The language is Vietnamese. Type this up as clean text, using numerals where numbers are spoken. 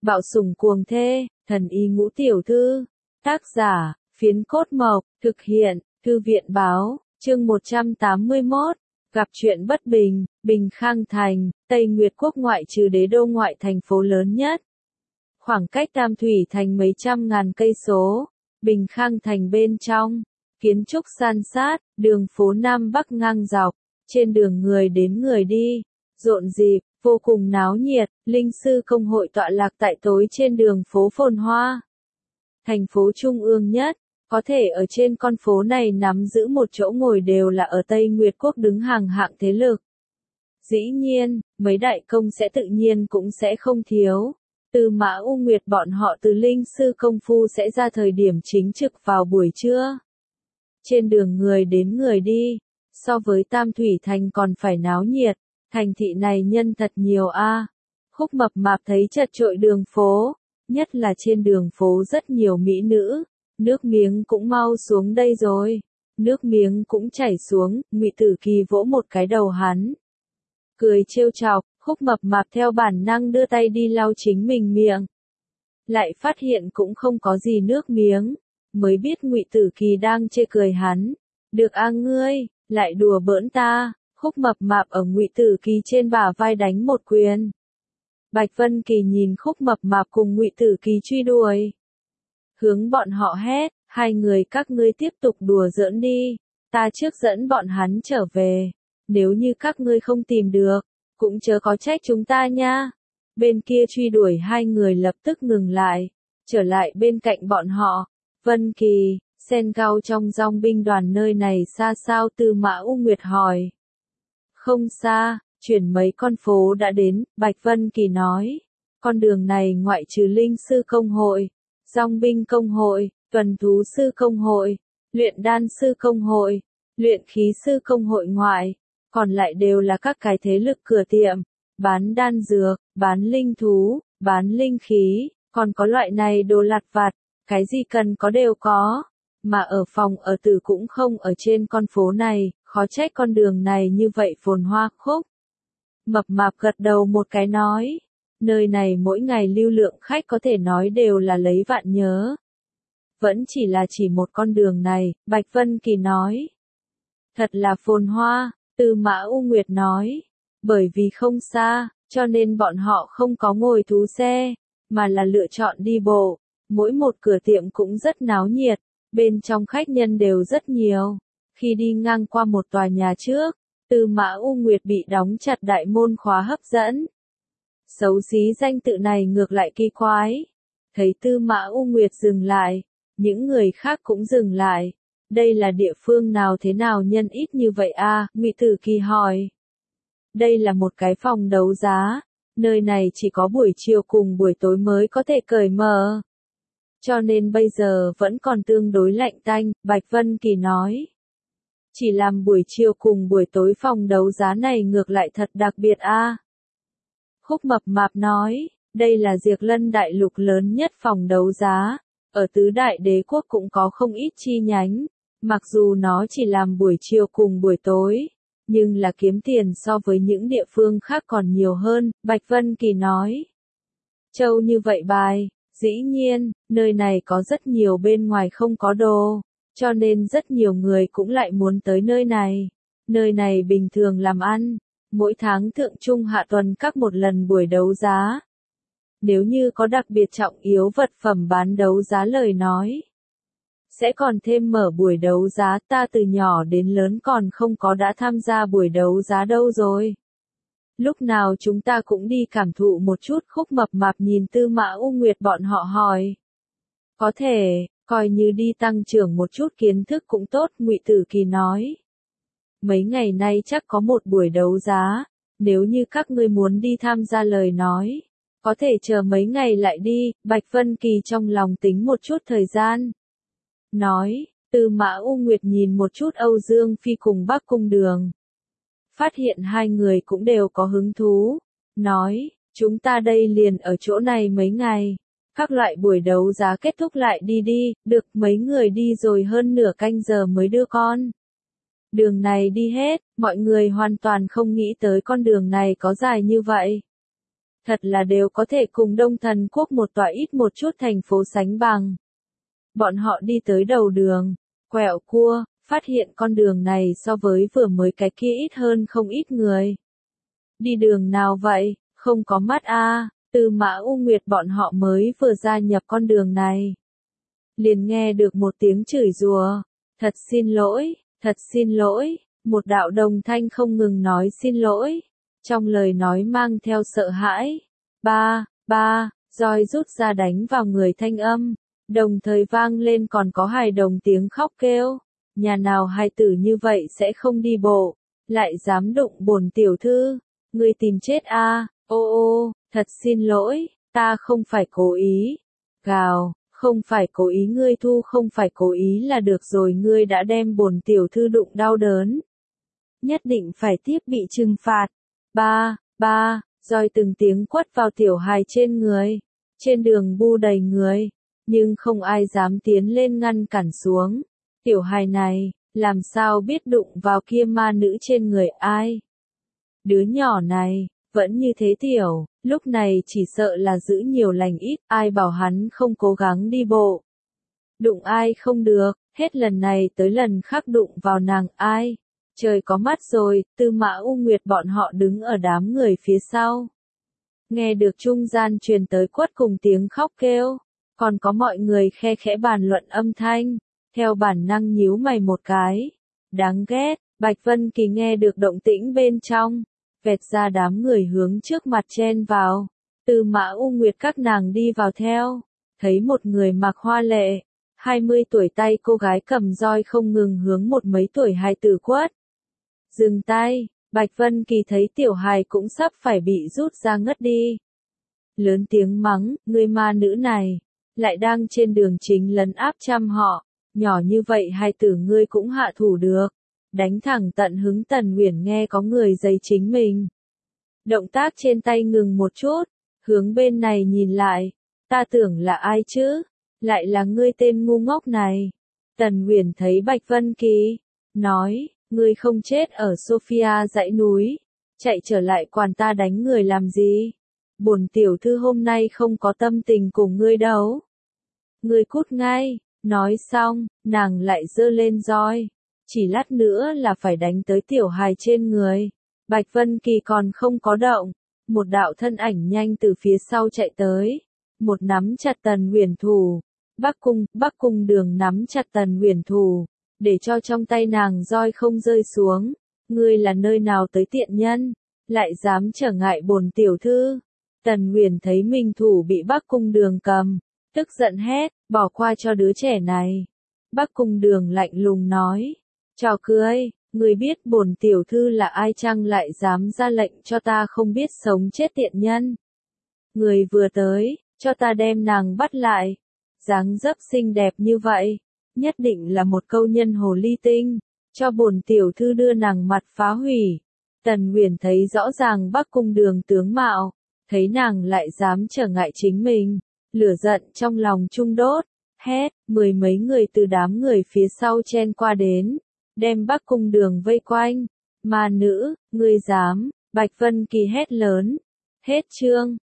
Bạo sủng cuồng thê, thần y ngũ tiểu thư. Tác giả, Phiến Cốt Mộc, thực hiện, Thư viện báo, chương 181. Gặp chuyện bất bình, Bình Khang Thành, Tây Nguyệt Quốc ngoại trừ đế đô ngoại thành phố lớn nhất. Khoảng cách Tam Thủy Thành mấy trăm ngàn cây số, Bình Khang Thành bên trong, kiến trúc san sát, đường phố Nam Bắc ngang dọc, trên đường người đến người đi, rộn rịp, vô cùng náo nhiệt, linh sư công hội tọa lạc tại tối trên đường phố phồn hoa. Thành phố trung ương nhất, có thể ở trên con phố này nắm giữ một chỗ ngồi đều là ở Tây Nguyệt Quốc đứng hàng hạng thế lực. Dĩ nhiên, mấy đại công sẽ tự nhiên cũng sẽ không thiếu. Từ Mã U Nguyệt bọn họ từ linh sư công phu sẽ ra thời điểm chính trực vào buổi trưa. Trên đường người đến người đi, so với Tam Thủy Thành còn phải náo nhiệt, thành thị này nhân thật nhiều a. Khúc Mập Mạp thấy chật chội đường phố, nhất là trên đường phố rất nhiều mỹ nữ, nước miếng cũng mau xuống đây rồi. Nước miếng cũng chảy xuống, Ngụy Tử Kỳ vỗ một cái đầu hắn. Cười trêu chọc, Khúc Mập Mạp theo bản năng đưa tay đi lau chính mình miệng. Lại phát hiện cũng không có gì nước miếng, mới biết Ngụy Tử Kỳ đang chê cười hắn. Được a ngươi, lại đùa bỡn ta. Khúc Mập Mạp ở Ngụy Tử Kỳ trên bả vai đánh một quyền. Bạch Vân Kỳ nhìn Khúc Mập Mạp cùng Ngụy Tử Kỳ truy đuổi. Hướng bọn họ hét, hai người các ngươi tiếp tục đùa giỡn đi, ta trước dẫn bọn hắn trở về. Nếu như các ngươi không tìm được, cũng chớ có trách chúng ta nha. Bên kia truy đuổi hai người lập tức ngừng lại, trở lại bên cạnh bọn họ. Vân Kỳ, Sen Cao trong dòng binh đoàn nơi này xa sao? Tư Mã U Nguyệt hỏi. Không xa, chuyển mấy con phố đã đến, Bạch Vân Kỳ nói. Con đường này ngoại trừ linh sư công hội, dòng binh công hội, tuần thú sư công hội, luyện đan sư công hội, luyện khí sư công hội ngoại, còn lại đều là các cái thế lực cửa tiệm, bán đan dược, bán linh thú, bán linh khí, còn có loại này đồ lặt vặt, cái gì cần có đều có. Mà ở phòng ở tử cũng không ở trên con phố này, khó trách con đường này như vậy phồn hoa. Khúc Mập Mạp gật đầu một cái nói, nơi này mỗi ngày lưu lượng khách có thể nói đều là lấy vạn nhớ. Vẫn chỉ một con đường này, Bạch Vân Kỳ nói. Thật là phồn hoa, Tư Mã U Nguyệt nói. Bởi vì không xa, cho nên bọn họ không có ngồi thú xe, mà là lựa chọn đi bộ. Mỗi một cửa tiệm cũng rất náo nhiệt, bên trong khách nhân đều rất nhiều. Khi đi ngang qua một tòa nhà trước, Tư Mã U Nguyệt bị đóng chặt đại môn khóa hấp dẫn. Xấu xí danh tự này ngược lại kỳ quái. Thấy Tư Mã U Nguyệt dừng lại, những người khác cũng dừng lại. Đây là địa phương nào thế nào nhân ít như vậy a? Ngụy Tử Kỳ hỏi. Đây là một cái phòng đấu giá, nơi này chỉ có buổi chiều cùng buổi tối mới có thể cởi mở. Cho nên bây giờ vẫn còn tương đối lạnh tanh, Bạch Vân Kỳ nói. Chỉ làm buổi chiều cùng buổi tối phòng đấu giá này ngược lại thật đặc biệt a. Khúc Mập Mạp nói, đây là Diệt Lân đại lục lớn nhất phòng đấu giá, ở tứ đại đế quốc cũng có không ít chi nhánh, mặc dù nó chỉ làm buổi chiều cùng buổi tối, nhưng là kiếm tiền so với những địa phương khác còn nhiều hơn, Bạch Vân Kỳ nói. Châu như vậy bài, dĩ nhiên, nơi này có rất nhiều bên ngoài không có đồ, cho nên rất nhiều người cũng lại muốn tới nơi này. Nơi này bình thường làm ăn, mỗi tháng thượng trung hạ tuần các một lần buổi đấu giá. Nếu như có đặc biệt trọng yếu vật phẩm bán đấu giá lời nói, sẽ còn thêm mở buổi đấu giá. Ta từ nhỏ đến lớn còn không có đã tham gia buổi đấu giá đâu rồi. Lúc nào chúng ta cũng đi cảm thụ một chút. Khúc Mập Mạp nhìn Tư Mã U Nguyệt bọn họ hỏi. Có thể, coi như đi tăng trưởng một chút kiến thức cũng tốt, Ngụy Tử Kỳ nói. Mấy ngày nay chắc có một buổi đấu giá, nếu như các ngươi muốn đi tham gia lời nói, có thể chờ mấy ngày lại đi. Bạch Vân Kỳ trong lòng tính một chút thời gian. Nói, Tư Mã U Nguyệt nhìn một chút Âu Dương Phi cùng Bắc Cung Đường. Phát hiện hai người cũng đều có hứng thú. Nói, chúng ta đây liền ở chỗ này mấy ngày. Các loại buổi đấu giá kết thúc lại đi đi, được. Mấy người đi rồi hơn nửa canh giờ mới đưa con đường này đi hết, mọi người hoàn toàn không nghĩ tới con đường này có dài như vậy. thật là đều có thể cùng Đông Thần Quốc một tòa ít một chút thành phố sánh bằng. Bọn họ đi tới đầu đường, quẹo cua, phát hiện con đường này so với vừa mới cái kia ít hơn không ít người. Đi đường nào vậy, không có mắt a. Tư Mã U Nguyệt bọn họ mới vừa gia nhập con đường này. Liền nghe được một tiếng chửi rủa, thật xin lỗi, một đạo đồng thanh không ngừng nói xin lỗi, trong lời nói mang theo sợ hãi. Ba, roi rút ra đánh vào người thanh âm, đồng thời vang lên còn có hài đồng tiếng khóc kêu, nhà nào hài tử như vậy sẽ không đi bộ, lại dám đụng bổn tiểu thư, ngươi tìm chết a. Ô, thật xin lỗi, ta không phải cố ý. Gào, không phải cố ý, ngươi thu không phải cố ý là được rồi, ngươi đã đem bổn tiểu thư đụng đau đớn. Nhất định phải tiếp bị trừng phạt. Ba, roi từng tiếng quất vào tiểu hài trên người. Trên đường bu đầy người, nhưng không ai dám tiến lên ngăn cản xuống. Tiểu hài này, làm sao biết đụng vào kia ma nữ trên người ai? Đứa nhỏ này, vẫn như thế tiểu, lúc này chỉ sợ là giữ nhiều lành ít, ai bảo hắn không cố gắng đi bộ. Đụng ai không được, hết lần này tới lần khác đụng vào nàng ai. Trời có mắt rồi, Tư Mã U Nguyệt bọn họ đứng ở đám người phía sau. Nghe được trung gian truyền tới quất cùng tiếng khóc kêu, còn có mọi người khe khẽ bàn luận âm thanh, theo bản năng nhíu mày một cái. Đáng ghét, Bạch Vân Kỳ nghe được động tĩnh bên trong, vẹt ra đám người hướng trước mặt chen vào. Tư Mã U Nguyệt các nàng đi vào theo, thấy một người mặc hoa lệ, 20 tuổi tay cô gái cầm roi không ngừng hướng một mấy tuổi hài tử quất. Dừng tay, Bạch Vân Kỳ thấy tiểu hài cũng sắp phải bị rút ra ngất đi. Lớn tiếng mắng, người ma nữ này, lại đang trên đường chính lấn áp trăm họ, nhỏ như vậy hài tử ngươi cũng hạ thủ được. Đánh thẳng tận hứng. Tần Uyển nghe có người giày chính mình. Động tác trên tay ngừng một chút, hướng bên này nhìn lại, ta tưởng là ai chứ, lại là ngươi tên ngu ngốc này. Tần Uyển thấy Bạch Vân Kỳ, nói, ngươi không chết ở Sophia dãy núi, chạy trở lại quản ta đánh người làm gì? Bổn tiểu thư hôm nay không có tâm tình cùng ngươi đấu. Ngươi cút ngay, nói xong, nàng lại giơ lên roi. Chỉ lát nữa là phải đánh tới tiểu hài trên người. Bạch Vân Kỳ còn không có động, một đạo thân ảnh nhanh từ phía sau chạy tới, một nắm chặt Tần Uyển thủ. Bắc Cung Đường nắm chặt Tần Uyển thủ, để cho trong tay nàng roi không rơi xuống. Ngươi là nơi nào tới tiện nhân, lại dám trở ngại bổn tiểu thư? Tần Uyển thấy mình thủ bị Bắc Cung Đường cầm, tức giận hét, bỏ qua cho đứa trẻ này. Bắc Cung Đường lạnh lùng nói, trò cười, người biết bổn tiểu thư là ai chăng, lại dám ra lệnh cho ta không biết sống chết tiện nhân. Người vừa tới, cho ta đem nàng bắt lại. Dáng dấp xinh đẹp như vậy, nhất định là một câu nhân hồ ly tinh, cho bổn tiểu thư đưa nàng mặt phá hủy. Tần Uyển thấy rõ ràng Bắc Cung Đường tướng mạo, thấy nàng lại dám trở ngại chính mình, lửa giận trong lòng trung đốt, hét, 10 mấy người từ đám người phía sau chen qua đến, đem Bắc Cung Đường vây quanh. Ma nữ, ngươi dám? Bạch Vân Kỳ hét lớn. Hết chương.